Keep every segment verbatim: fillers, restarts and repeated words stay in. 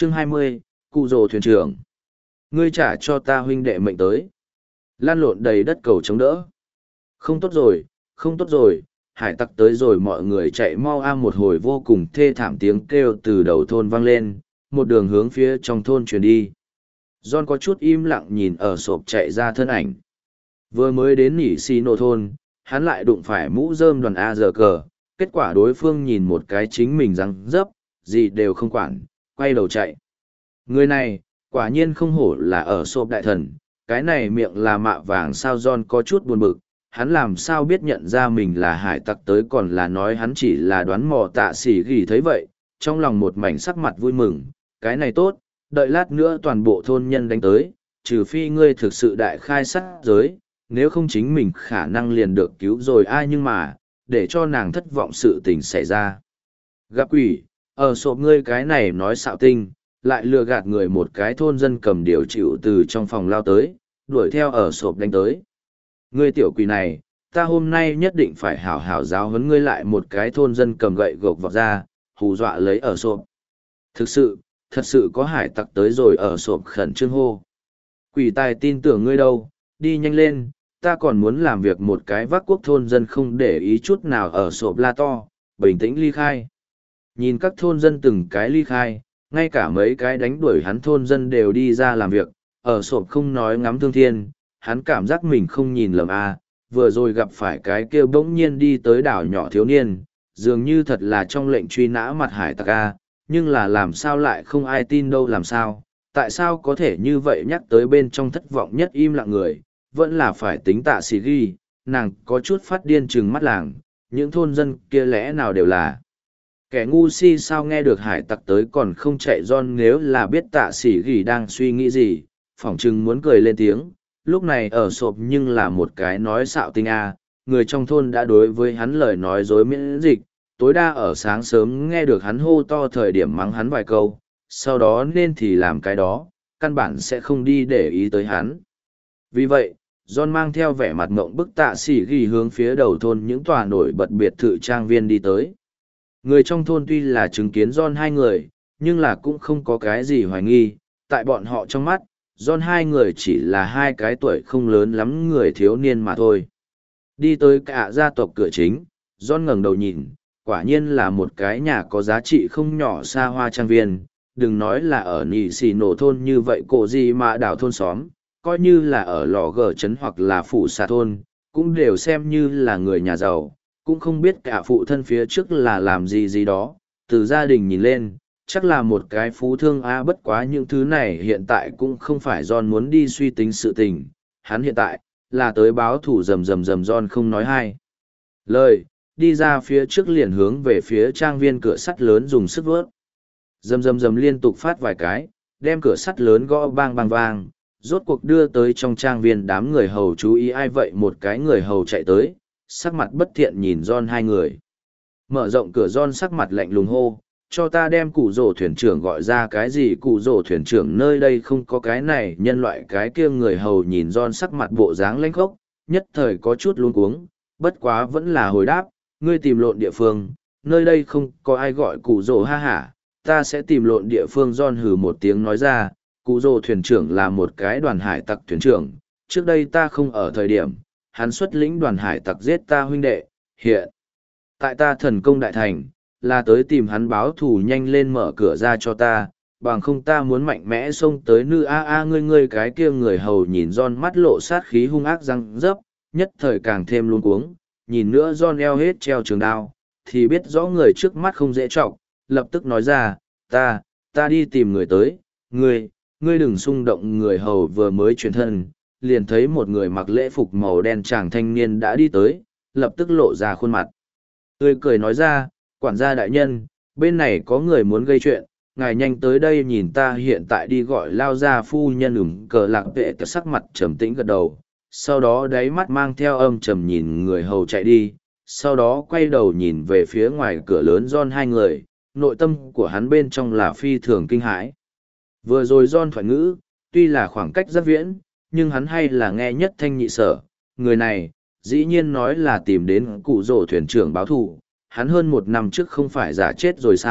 Chương hai mươi, cụ rồ thuyền trưởng. Ngươi trả cho ta huynh đệ mệnh tới. Lan lộn đầy đất cầu chống đỡ. Không tốt rồi, không tốt rồi, hải tặc tới rồi, mọi người chạy mau a. Một hồi vô cùng thê thảm tiếng kêu từ đầu thôn vang lên, một đường hướng phía trong thôn truyền đi. John có chút im lặng nhìn ở sộp chạy ra thân ảnh. Vừa mới đến nỉ xì nổ thôn, hắn lại đụng phải mũ rơm đoàn A giờ cờ, kết quả đối phương nhìn một cái chính mình răng dấp, gì đều không quản, quay đầu chạy. Người này, quả nhiên không hổ là ở sộp đại thần, cái này miệng là mạ vàng sao. John có chút buồn bực, hắn làm sao biết nhận ra mình là hải tặc tới, còn là nói hắn chỉ là đoán mò tạ xỉ ghi. Thấy vậy, trong lòng một mảnh sắc mặt vui mừng, cái này tốt, đợi lát nữa toàn bộ thôn nhân đánh tới, trừ phi ngươi thực sự đại khai sát giới, nếu không chính mình khả năng liền được cứu rồi. Ai nhưng mà, để cho nàng thất vọng sự tình xảy ra. Gặp quỷ, ở sộp ngươi cái này nói xạo tinh, lại lừa gạt người. Một cái thôn dân cầm điều chịu từ trong phòng lao tới, đuổi theo ở sộp đánh tới. Ngươi tiểu quỷ này, ta hôm nay nhất định phải hảo hảo giáo huấn ngươi. Lại một cái thôn dân cầm gậy gộc vọt ra, hù dọa lấy ở sộp. Thực sự, thật sự có hải tặc tới rồi. Ở sộp khẩn trương hô. Quỷ tài tin tưởng ngươi đâu, đi nhanh lên, ta còn muốn làm việc. Một cái vác quốc thôn dân không để ý chút nào ở sộp la to, bình tĩnh ly khai. Nhìn các thôn dân từng cái ly khai, ngay cả mấy cái đánh đuổi hắn thôn dân đều đi ra làm việc. Ở sộp không nói ngắm thương thiên, hắn cảm giác mình không nhìn lầm a. Vừa rồi gặp phải cái kia bỗng nhiên đi tới đảo nhỏ thiếu niên, dường như thật là trong lệnh truy nã mặt hải tặc a. Nhưng là làm sao lại không ai tin đâu. Làm sao, tại sao có thể như vậy? Nhắc tới bên trong thất vọng nhất im lặng người, vẫn là phải tính tạ xì ghi. Nàng có chút phát điên trừng mắt làng, những thôn dân kia lẽ nào đều là kẻ ngu si sao? Nghe được hải tặc tới còn không chạy. John nếu là biết tạ xì ghi đang suy nghĩ gì, phỏng chừng muốn cười lên tiếng. Lúc này ở sộp nhưng là một cái nói xạo tinh a. Người trong thôn đã đối với hắn lời nói dối miễn dịch, tối đa ở sáng sớm nghe được hắn hô to thời điểm mắng hắn vài câu, sau đó nên thì làm cái đó, căn bản sẽ không đi để ý tới hắn. Vì vậy, John mang theo vẻ mặt ngộng bức tạ xỉ ghi hướng phía đầu thôn những tòa nổi bật biệt thự trang viên đi tới. Người trong thôn tuy là chứng kiến John hai người, nhưng là cũng không có cái gì hoài nghi, tại bọn họ trong mắt, John hai người chỉ là hai cái tuổi không lớn lắm người thiếu niên mà thôi. Đi tới cả gia tộc cửa chính, John ngẩng đầu nhìn, quả nhiên là một cái nhà có giá trị không nhỏ xa hoa trang viên. Đừng nói là ở nỉ xì nổ thôn như vậy cổ gì mà đảo thôn xóm, coi như là ở lò gờ trấn hoặc là phủ xà thôn, cũng đều xem như là người nhà giàu. Cũng không biết cả phụ thân phía trước là làm gì gì đó, từ gia đình nhìn lên, chắc là một cái phú thương a. Bất quá những thứ này hiện tại cũng không phải John muốn đi suy tính sự tình. Hắn hiện tại, là tới báo thủ. Rầm rầm rầm. John không nói hai lời, đi ra phía trước liền hướng về phía trang viên cửa sắt lớn dùng sức vớt. Rầm rầm rầm liên tục phát vài cái, đem cửa sắt lớn gõ bang bang vang, rốt cuộc đưa tới trong trang viên. Đám người hầu chú ý ai vậy? Một cái người hầu chạy tới, sắc mặt bất thiện nhìn John hai người. Mở rộng cửa. John sắc mặt lạnh lùng hô, cho ta đem cụ rồ thuyền trưởng gọi ra. Cái gì cụ rồ thuyền trưởng? Nơi đây không có cái này nhân loại. Cái kia người hầu nhìn John sắc mặt bộ dáng lãnh khốc, nhất thời có chút luống cuống, bất quá vẫn là hồi đáp, ngươi tìm lộn địa phương, nơi đây không có ai gọi cụ rồ. Ha hả, ta sẽ tìm lộn địa phương. John hừ một tiếng nói ra, cụ rồ thuyền trưởng là một cái đoàn hải tặc thuyền trưởng, trước đây ta không ở thời điểm, hắn xuất lĩnh đoàn hải tặc giết ta huynh đệ, hiện tại ta thần công đại thành, là tới tìm hắn báo thù. Nhanh lên mở cửa ra cho ta, bằng không ta muốn mạnh mẽ xông tới nữ a a. Ngươi ngươi cái kia người hầu nhìn John mắt lộ sát khí hung ác răng rấp, nhất thời càng thêm luống cuống. Nhìn nữa John eo hết treo trường đao, thì biết rõ người trước mắt không dễ trọng, lập tức nói ra, ta, ta đi tìm người tới. Ngươi, ngươi đừng xung động. Người hầu vừa mới chuyển thân, liền thấy một người mặc lễ phục màu đen chàng thanh niên đã đi tới, lập tức lộ ra khuôn mặt tươi cười nói ra, quản gia đại nhân, bên này có người muốn gây chuyện, ngài nhanh tới đây nhìn ta hiện tại đi gọi lao ra phu nhân. Ửng cờ lạc vệ tờ sắc mặt trầm tĩnh gật đầu, sau đó đáy mắt mang theo âm trầm nhìn người hầu chạy đi, sau đó quay đầu nhìn về phía ngoài cửa lớn John hai người, nội tâm của hắn bên trong là phi thường kinh hãi. Vừa rồi John thoại ngữ, tuy là khoảng cách rất viễn, nhưng hắn hay là nghe nhất thanh nhị sở. Người này, dĩ nhiên nói là tìm đến cụ rồ thuyền trưởng báo thù, hắn hơn một năm trước không phải giả chết rồi sao?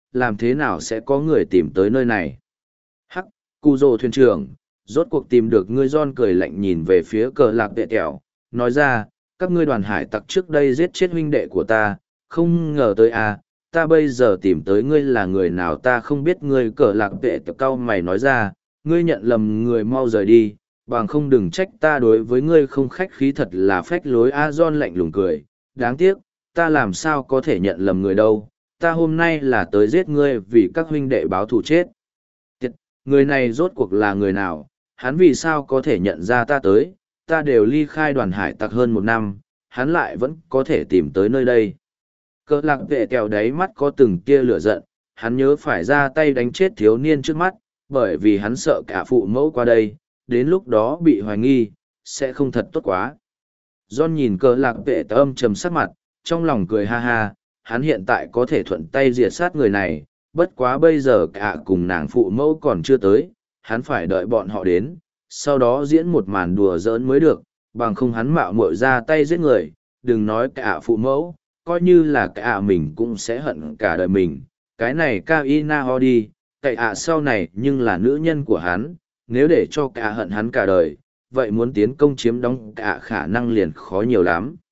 làm thế nào sẽ có người tìm tới nơi này. Hắc, cụ rồ thuyền trưởng, rốt cuộc tìm được ngươi. John cười lạnh nhìn về phía cờ lạc vệ kẹo, nói ra, các ngươi đoàn hải tặc trước đây giết chết huynh đệ của ta, không ngờ tới à, ta bây giờ tìm tới ngươi là người nào ta không biết. Ngươi cờ lạc vệ kẹo cau mày nói ra, ngươi nhận lầm người, mau rời đi, bằng không đừng trách ta đối với ngươi không khách khí, thật là phách lối. A John lạnh lùng cười, đáng tiếc, ta làm sao có thể nhận lầm người đâu, ta hôm nay là tới giết ngươi vì các huynh đệ báo thù chết. Tiệt, người này rốt cuộc là người nào, hắn vì sao có thể nhận ra ta tới, ta đều ly khai đoàn hải tặc hơn một năm, hắn lại vẫn có thể tìm tới nơi đây. Cờ lạc vệ kẹo đáy mắt có từng tia lửa giận, hắn nhớ phải ra tay đánh chết thiếu niên trước mắt, bởi vì hắn sợ cả phụ mẫu qua đây, đến lúc đó bị hoài nghi, sẽ không thật tốt quá. John nhìn cờ lạc vệ kẹo âm trầm sắc mặt, trong lòng cười ha ha, hắn hiện tại có thể thuận tay diệt sát người này, bất quá bây giờ cả cùng nàng phụ mẫu còn chưa tới, hắn phải đợi bọn họ đến, sau đó diễn một màn đùa giỡn mới được, bằng không hắn mạo muội ra tay giết người, đừng nói cả phụ mẫu, coi như là cả mình cũng sẽ hận cả đời mình. Cái này Kaina Hodi, cậy ạ sau này nhưng là nữ nhân của hắn, nếu để cho cả hận hắn cả đời, vậy muốn tiến công chiếm đóng cả khả năng liền khó nhiều lắm.